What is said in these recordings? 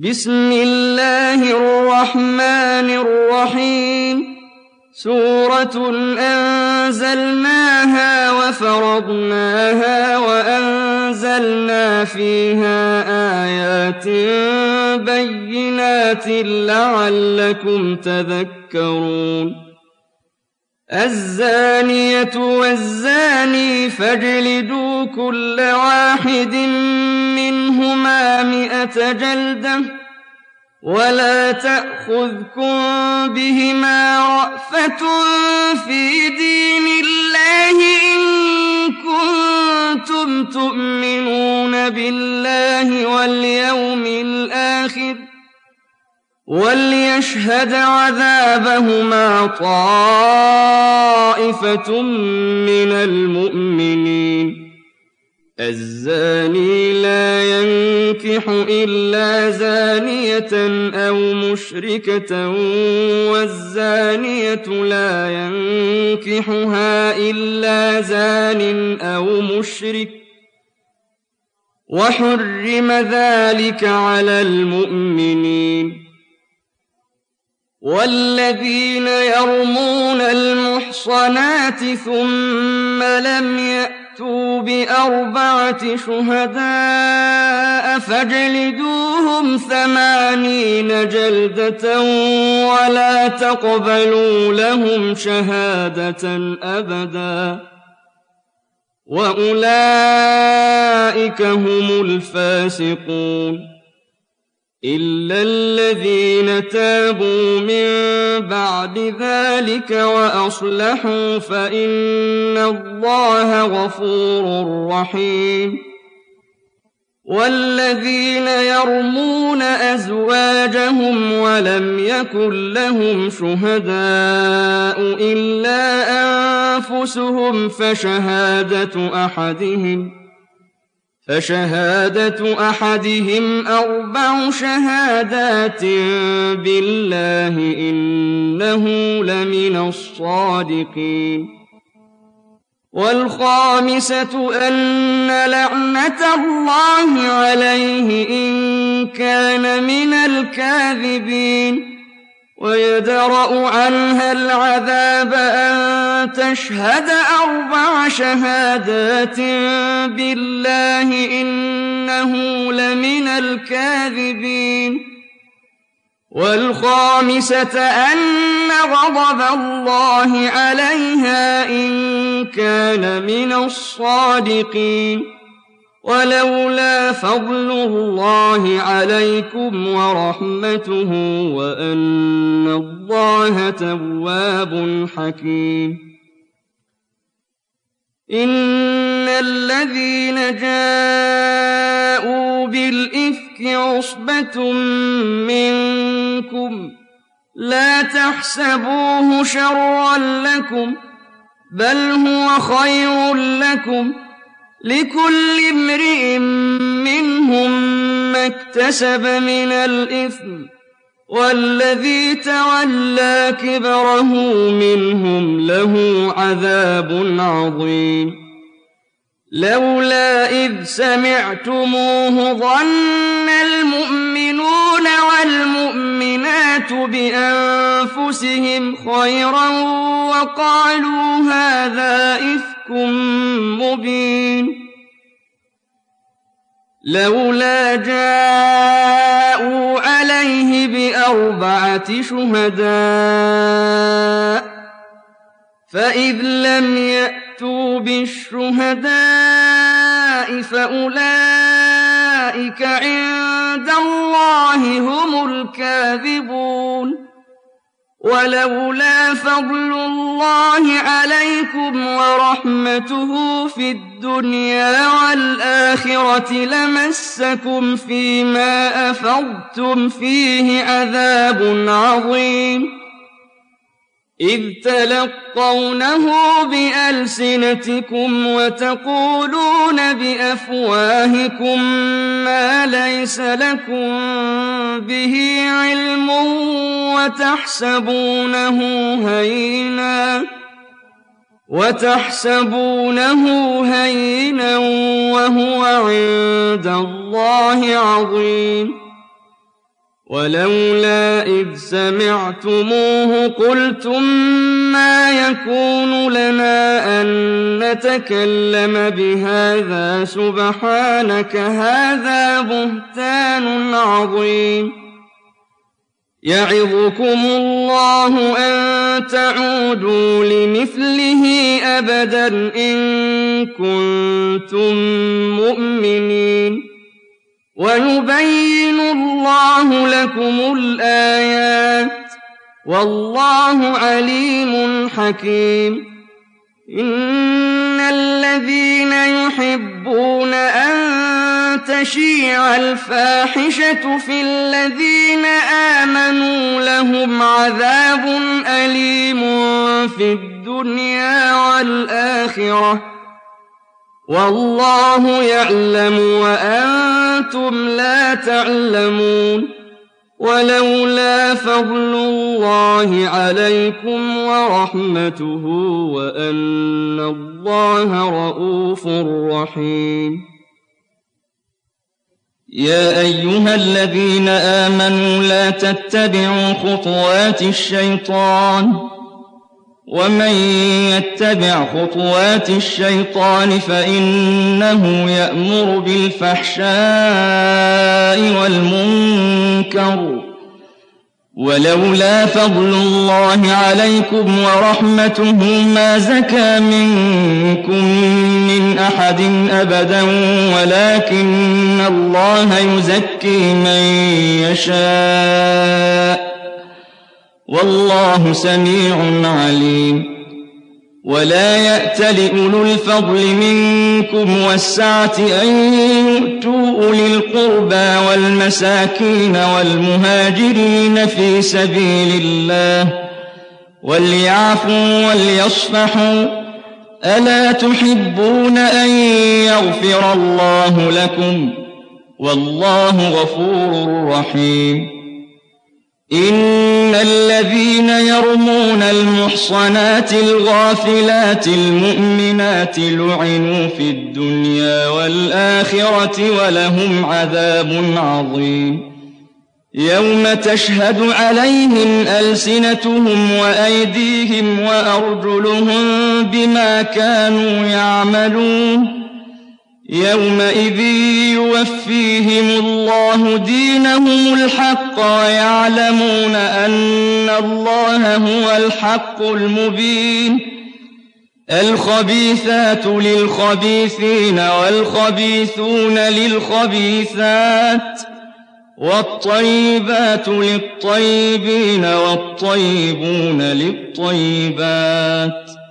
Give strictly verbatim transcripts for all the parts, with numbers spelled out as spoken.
بسم الله الرحمن الرحيم سورة أنزلناها وفرضناها وأنزلنا فيها آيات بينات لعلكم تذكرون الزانية والزاني فاجلدوا كل واحد منهما مئة جلدة ولا تأخذكم بهما رأفة في دين الله إن كنتم تؤمنون بالله واليوم الآخر وليشهد عذابهما طائفة من المؤمنين الزاني لا ينكح إلا زانية أو مشركة والزانية لا ينكحها إلا زان أو مشرك وحرم ذلك على المؤمنين والذين يرمون المحصنات ثم لم يأتوا بأربعة شهداء فاجلدوهم ثمانين جلدة ولا تقبلوا لهم شهادة أبدا وأولئك هم الفاسقون إلا الذين تابوا من بعد ذلك وأصلحوا فإن الله غفور رحيم والذين يرمون أزواجهم ولم يكن لهم شهداء إلا أنفسهم فشهادة أحدهم فشهادة أحدهم أربع شهادات بالله إنه لمن الصادقين والخامسة أن لعنة الله عليه إن كان من الكاذبين ويدرأ عنها العذاب أن تشهد أربع شهادات بالله إنه لمن الكاذبين والخامسة أن غضب الله عليها إن كان من الصادقين ولولا فضل الله عليكم ورحمته وأن الله تواب حكيم إن الذين جاءوا بالإفك عصبة منكم لا تحسبوه شرا لكم بل هو خير لكم لكل امرئ منهم ما اكتسب من الإثم والذي تولى كبره منهم له عذاب عظيم لولا إذ سمعتموه ظن المؤمنون والمؤمنات بأنفسهم خيرا وقالوا هذا إفك مبين لولا جاءوا عليه بأربعة شهداء فإذ لم يأتوا بالشهداء فأولئك عند الله هم الكاذبون ولولا فضل الله عليكم ورحمته في الدنيا والآخرة لمسكم فيما أفضتم فيه عذاب عظيم إذ تلقونه بألسنتكم وتقولون بأفواهكم ما ليس لكم به علم وتحسبونه هينا وتحسبونه هينا وهو عند الله عظيم ولولا إذ سمعتموه قلتم ما يكون لنا أن نتكلم بهذا سبحانك هذا بهتان عظيم يعظكم الله أن تعودوا لمثله أبدا إن كنتم مؤمنين ويبين الله لكم الآيات والله عليم حكيم إن الذين يحبون أن تشيع الفاحشة في الذين آمنوا لهم عذاب أليم في الدنيا والآخرة والله يعلم وأنتم لا تعلمون ولولا فضل الله عليكم ورحمته وأن الله رءوف رحيم يا أيها الذين آمنوا لا تتبعوا خطوات الشيطان ومن يتبع خطوات الشيطان فإنه يأمر بالفحشاء والمنكر ولولا فضل الله عليكم ورحمته ما زكى منكم من أحد أبدا ولكن الله يزكي من يشاء والله سميع عليم ولا يأتل أولو الفضل منكم والسعة أن يؤتوا أولي القربى والمساكين والمهاجرين في سبيل الله وليعفوا وليصفحوا ألا تحبون أن يغفر الله لكم والله غفور رحيم إن الذين يرمون المحصنات الغافلات المؤمنات لعنوا في الدنيا والآخرة ولهم عذاب عظيم يوم تشهد عليهم ألسنتهم وأيديهم وأرجلهم بما كانوا يعملون يومئذ يوفيهم الله دينهم الحق ويعلمون أن الله هو الحق المبين الخبيثات للخبيثين والخبيثون للخبيثات والطيبات للطيبين والطيبون للطيبات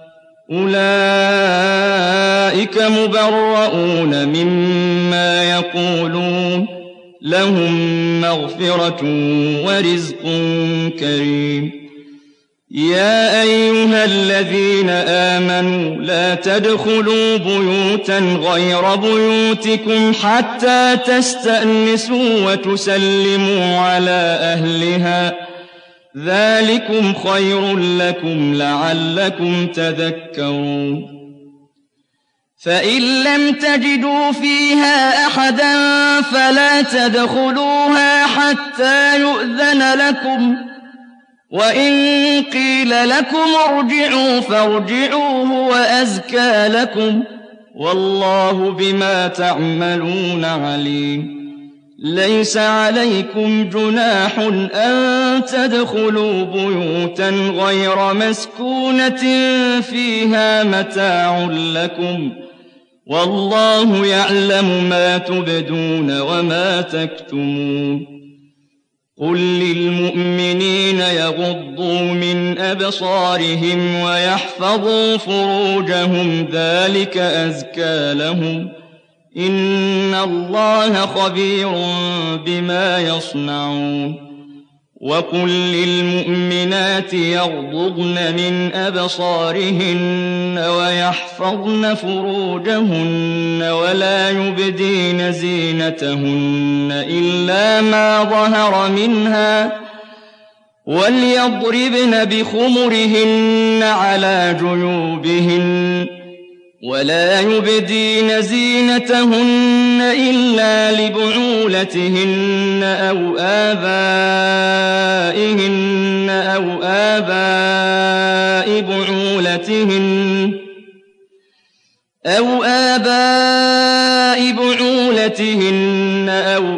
أولئك مبرؤون مما يقولون لهم مغفرة ورزق كريم يا أيها الذين آمنوا لا تدخلوا بيوتا غير بيوتكم حتى تستأنسوا وتسلموا على أهلها ذلكم خير لكم لعلكم تذكرون فإن لم تجدوا فيها أحدا فلا تدخلوها حتى يؤذن لكم وإن قيل لكم ارجعوا فارجعوا هو أزكى لكم والله بما تعملون عليم ليس عليكم جناح أن تدخلوا بيوتا غير مسكونة فيها متاع لكم والله يعلم ما تبدون وما تكتمون قل للمؤمنين يغضوا من أبصارهم ويحفظوا فروجهم ذلك أزكى لهم إن الله خبير بما يصنعون وقل للمؤمنات يغضضن من أبصارهن ويحفظن فروجهن ولا يبدين زينتهن إلا ما ظهر منها وليضربن بخمرهن على جيوبهن ولا يبدين زينتهن إلا لبعولتهن أو آبائهن أو آباء بعولتهن أو آباء بعولتهن أو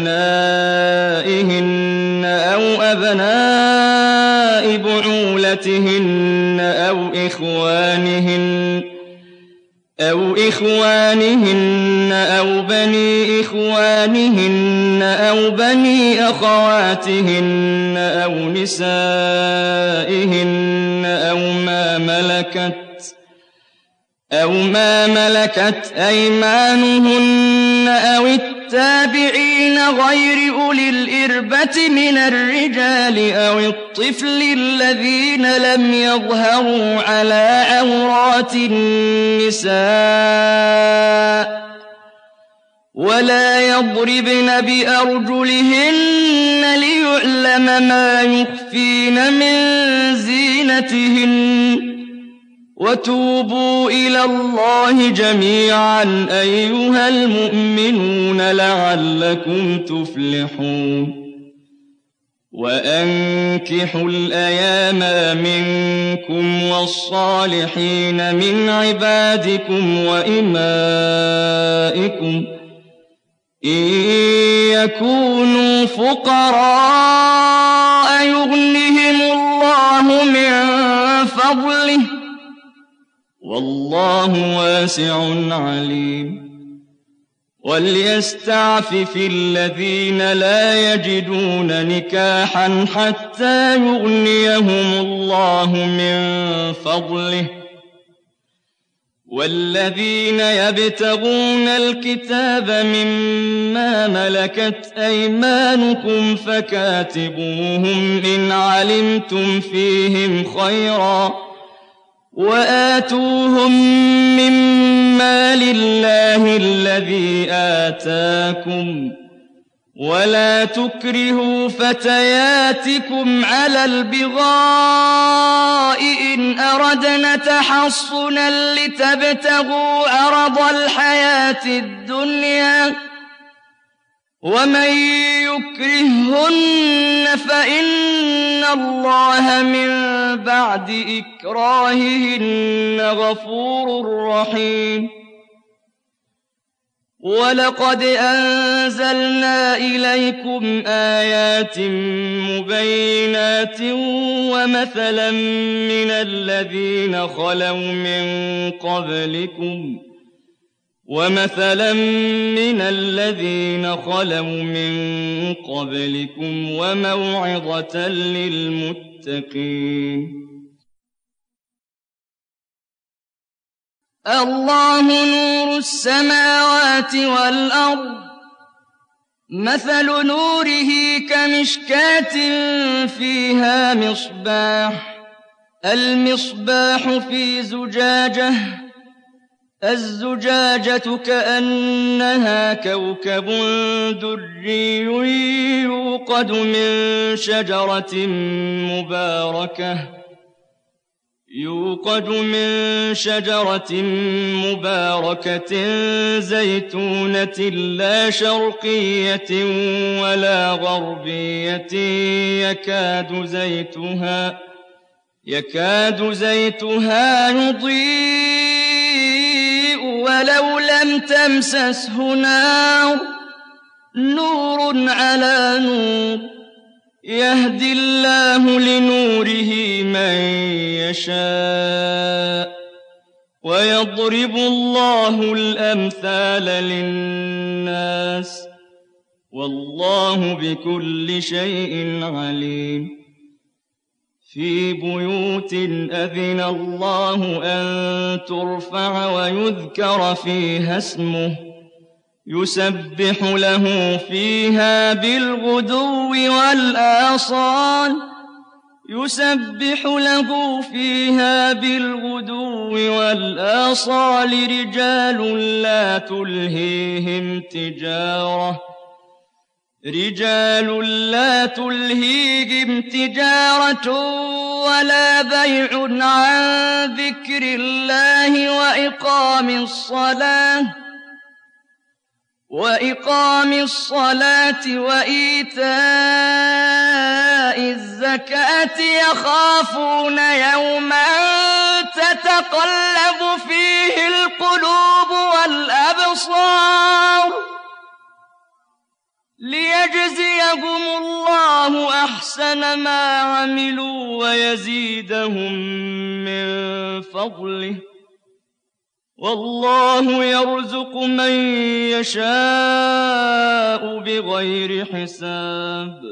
أبنائهن أو أبناء بعولتهن أو إخوانهن أو إخوانهن أو بني إخوانهن أو بني أخواتهن أو نسائهن أو ما ملكت أو ما ملكت أيمانهن أو التابعين غير أولي الإربة من الرجال أو الطفل الذين لم يظهروا على عورات النساء ولا يضربن بأرجلهن ليعلم ما يخفين من زينتهن وتوبوا إلى الله جميعا أيها المؤمنون لعلكم تفلحون وأنكحوا الأيام منكم والصالحين من عبادكم وإمائكم إن يكونوا فقراء يغنهم الله من فضله والله واسع عليم وليستعفف الذين لا يجدون نكاحا حتى يغنيهم الله من فضله والذين يبتغون الكتاب مما ملكت أيمانكم فكاتبوهم إن علمتم فيهم خيرا وآتوهم مما لله الذي آتاكم ولا تكرهوا فتياتكم على البغاء إن أردنا تحصنا لتبتغوا عرض الحياة الدنيا ومن يكرههن فإن الله من بعد إكراههن غفور رحيم ولقد أنزلنا إليكم آيات مبينات ومثلا من الذين خلوا من قبلكم ومثلا من الذين خلوا من قبلكم وموعظة للمتقين الله نور السماوات والأرض مثل نوره كمشكاة فيها مصباح المصباح في زجاجة الزجاجة كأنها كوكب دري يوقد من شجرة مباركة يوقد من شجرة مباركة زيتونة لا شرقية ولا غربية يكاد زيتها يكاد زيتها يضيء ولو لم تمسسه نار نور على نور يهدي الله لنوره من يشاء ويضرب الله الأمثال للناس والله بكل شيء عليم في بيوت أذن الله أن ترفع ويذكر فيها اسمه يسبح له فيها بالغدو والآصال يسبح له فيها بالغدو والآصال رجال لا تلهيهم تجارة رجال لا تلهيهم تجارة ولا بيع عن ذكر الله وإقام الصلاة وإقام الصلاة وإيتاء الزكاة يخافون يوما تتقلب فيه القلوب والأبصار ليجزيهم الله أحسن ما عملوا ويزيدهم من فضله والله يرزق من يشاء بغير حساب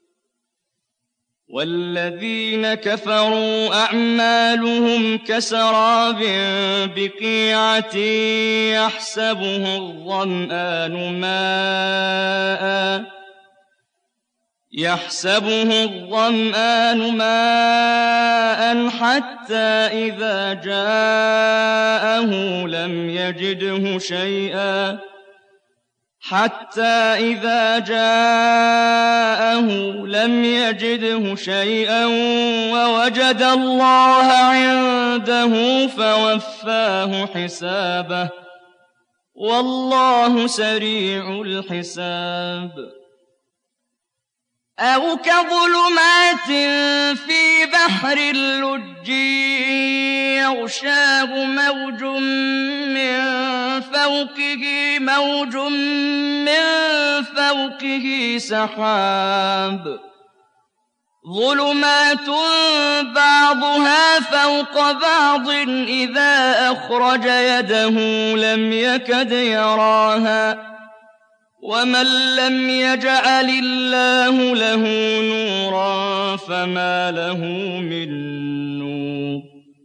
والذين كفروا أعمالهم كسراب بقيعة يحسبه الظمآن ماءً يحسبه الظمآن ماءً حتى إذا جاءه لم يجده شيئا حتى إذا جاءه لم يجده شيئا ووجد الله عنده فوفاه حسابه والله سريع الحساب أو كظلمات في بحر اللج يغشاه موج من فوقه موج من فوقه سحاب ظلمات بعضها فوق بعض إذا أخرج يده لم يكد يراها ومن لم يجعل الله له نورا فما له من نور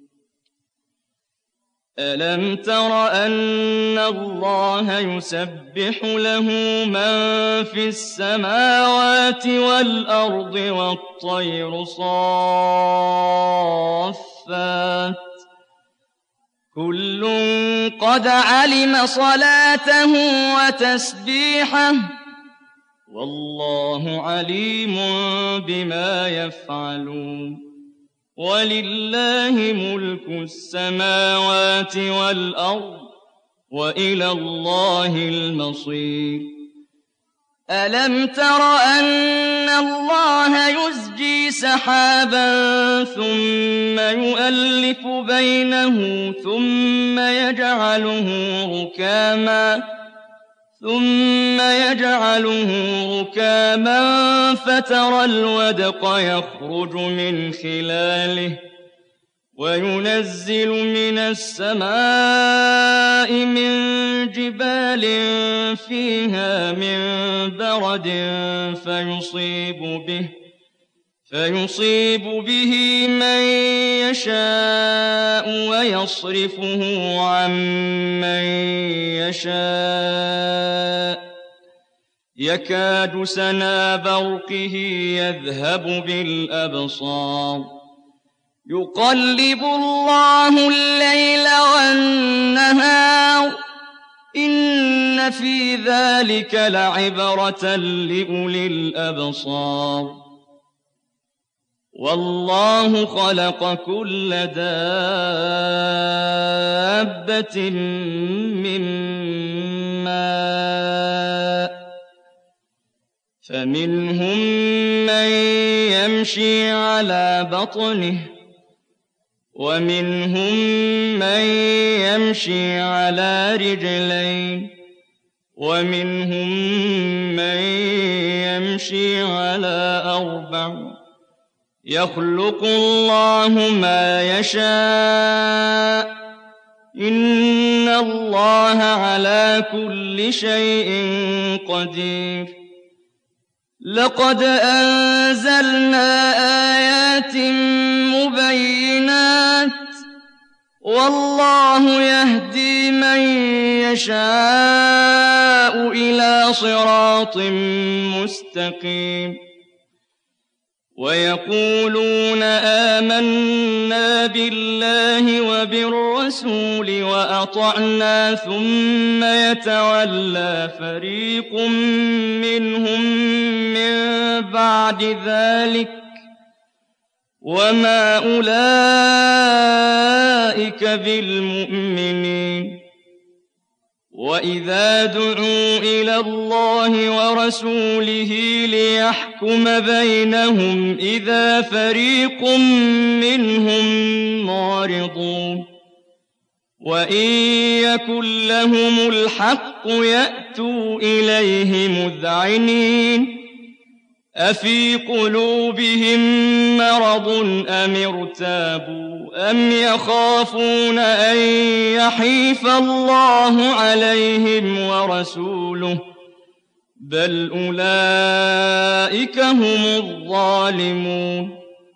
ألم تر أن الله يسبح له من في السماوات والأرض والطير صافات كل قد علم صلاته وتسبيحه والله عليم بما يفعلون ولله ملك السماوات والأرض وإلى الله المصير ألم تر أن الله يزجي سحابا ثم يؤلف بينه ثم يجعله ركاما ثم يجعله ركاما فترى الودق يخرج من خلاله وينزل من السماء من جبال فيها من برد فيصيب به فيصيب به من يشاء ويصرفه عن من يشاء يكاد سنا برقه يذهب بالأبصار يقلب الله الليل والنهار إن في ذلك لعبرة لأولي الأبصار والله خلق كل دابة من ماء فمنهم من يمشي على بطنه ومنهم من يمشي على رجلين ومنهم من يمشي على أربع يخلق الله ما يشاء إن الله على كل شيء قدير لقد أنزلنا آيات مبينات والله يهدي من يشاء إلى صراط مستقيم ويقولون آمنا بالله وبالرسول وأطعنا ثم يتولى فريق منهم من بعد ذلك وما أولئك بالمؤمنين وإذا دعوا إلى الله ورسوله ليحكم بينهم إذا فريق منهم معرضون وإن يكن لهم الحق يأتوا إليه مذعنين أفي قلوبهم مرض أم ارتابوا أم يخافون أن يحيف الله عليهم ورسوله بل أولئك هم الظالمون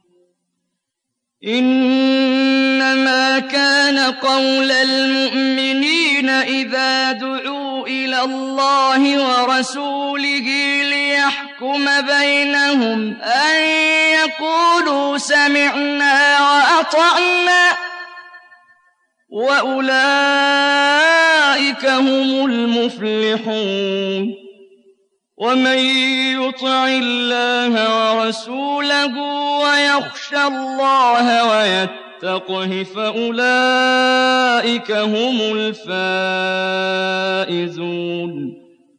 إنما كان قول المؤمنين إذا دعوا إلى الله ورسوله ليحكم بينهم أن يقولوا سمعنا وأطعنا وأولئك هم المفلحون ومن يطع الله ورسوله ويخشى الله ويتقه فأولئك هم الفائزون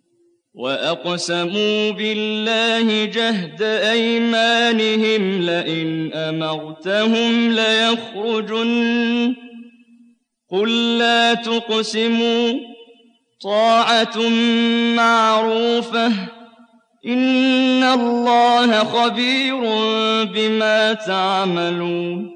وأقسموا بالله جهد أيمانهم لئن أمرتهم ليخرجن قل لا تقسموا طاعة معروفة إن الله خبير بما تعملون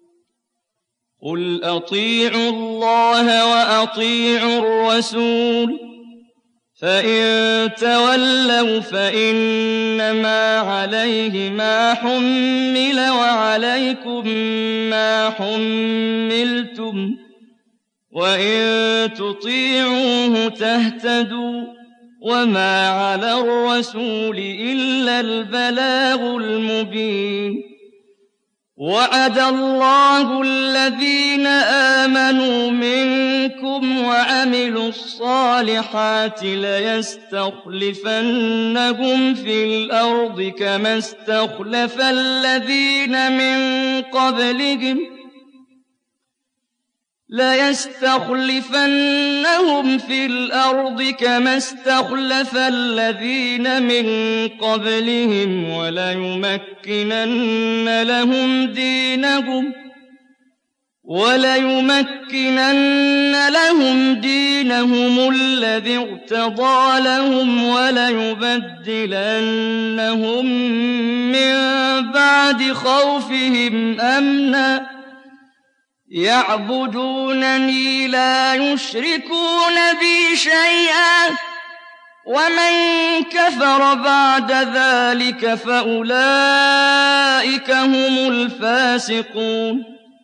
قل أطيعوا الله وأطيعوا الرسول فإن تولوا فإنما عليه ما حمل وعليكم ما حملتم وإن تطيعوه تهتدوا وما على الرسول إلا البلاغ المبين وعد الله الذين آمنوا منكم وعملوا الصالحات ليستخلفنهم في الأرض كما استخلف الذين من قبلهم ليستخلفنهم في الأرض كما استخلف الذين من قبلهم وليمكنن لهم دينهم وليمكنن لهم دينهم الذي ارتضى لهم وليبدلنهم من بعد خوفهم أمنا يعبدونني لا يشركون بي شيئا ومن كفر بعد ذلك فأولئك هم الفاسقون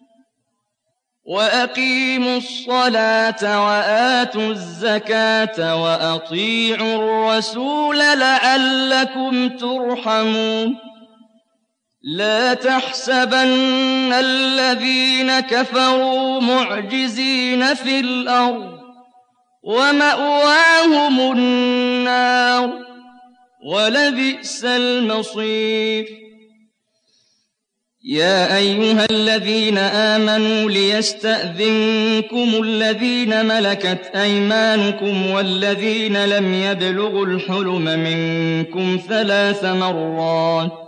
وأقيموا الصلاة وآتوا الزكاة وأطيعوا الرسول لعلكم ترحمون لا تحسبن الذين كفروا معجزين في الأرض ومأواهم النار ولبئس المصير يا أيها الذين آمنوا ليستأذنكم الذين ملكت أيمانكم والذين لم يبلغوا الحلم منكم ثلاث مرات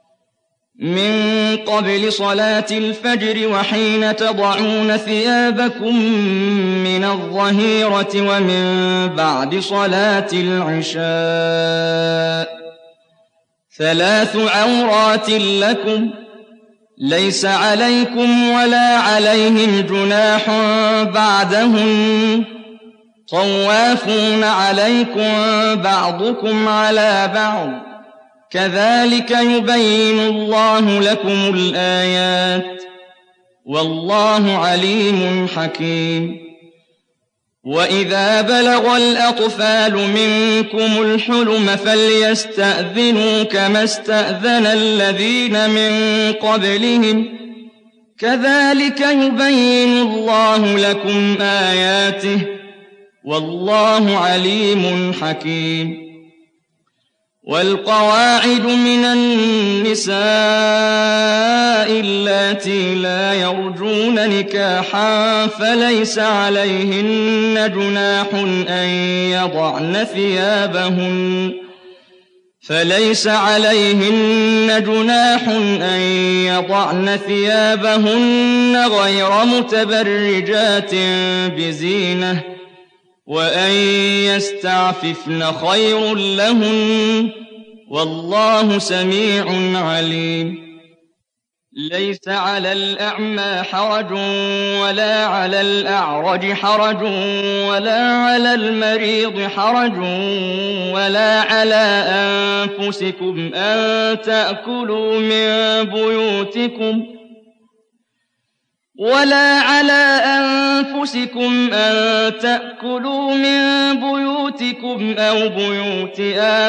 من قبل صلاة الفجر وحين تضعون ثيابكم من الظهيرة ومن بعد صلاة العشاء ثلاث عورات لكم ليس عليكم ولا عليهم جناح بعدهن طوافون عليكم بعضكم على بعض كذلك يبين الله لكم الآيات والله عليم حكيم وإذا بلغ الأطفال منكم الحلم فليستأذنوا كما استأذن الذين من قبلهم كذلك يبين الله لكم آياته والله عليم حكيم. والقواعد من النساء اللاتي لا يرجون نكاحا فليس عليهن جناح أن يضعن ثيابهن فليس عليهن جناح أن يضعن ثيابهن غير متبرجات بزينة وأن يستعففن خير لهن والله سميع عليم. ليس على الأعمى حرج ولا على الأعرج حرج ولا على المريض حرج ولا على أنفسكم أن تأكلوا من بيوتكم ولا على أنفسكم أن تأكلوا من بيوتكم أو بيوت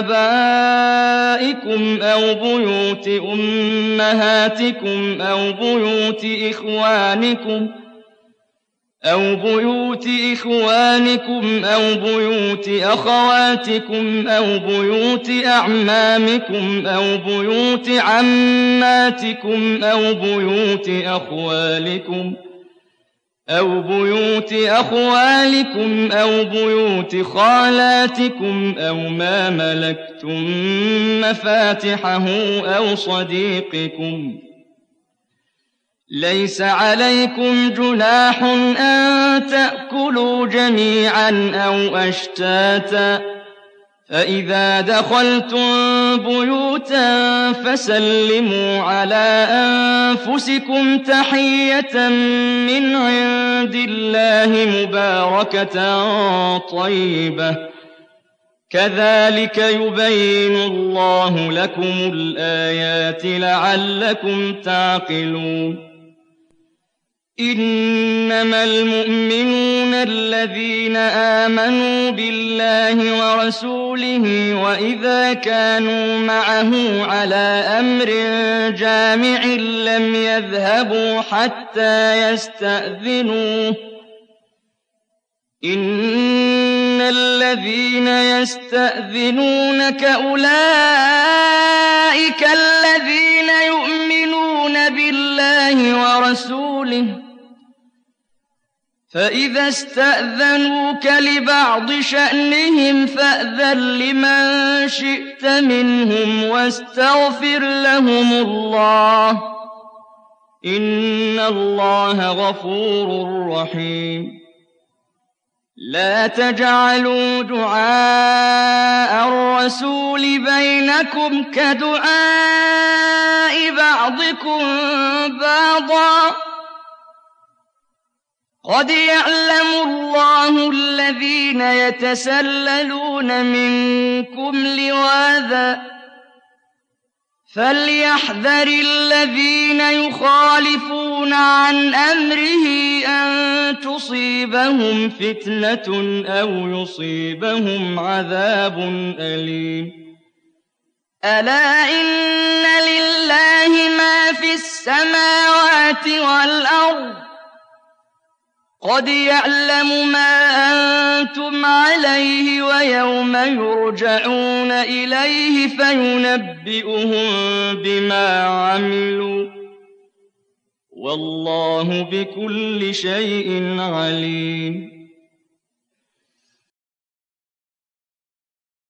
آبائكم أو بيوت أمهاتكم أو بيوت إخوانكم أو بيوت إخوانكم أو بيوت أخواتكم أو بيوت أعمامكم أو بيوت عماتكم أو بيوت أخوالكم أو بيوت أخوالكم أو بيوت خالاتكم أو ما ملكتم مفاتحه أو صديقكم. ليس عليكم جناح أن تأكلوا جميعا أو أشتاتا فإذا دخلتم بيوتا فسلموا على أنفسكم تحية من عند الله مباركة طيبة كذلك يبين الله لكم الآيات لعلكم تعقلون. إنما المؤمنون الذين آمنوا بالله ورسوله وإذا كانوا معه على أمر جامع لم يذهبوا حتى يستأذنوه إن الذين يستأذنونك أولئك الذين يؤمنون بالله ورسوله فإذا استأذنوك لبعض شأنهم فأذن لمن شئت منهم واستغفر لهم الله إن الله غفور رحيم. لا تجعلوا دعاء الرسول بينكم كدعاء بعضكم بعضا قد يعلم الله الذين يتسللون منكم لواذا فليحذر الذين يخالفون عن أمره أن تصيبهم فتنة أو يصيبهم عذاب أليم. ألا إن لله ما في السماوات والأرض قد يعلم ما أنتم عليه ويوم يرجعون إليه فينبئهم بما عملوا والله بكل شيء عليم.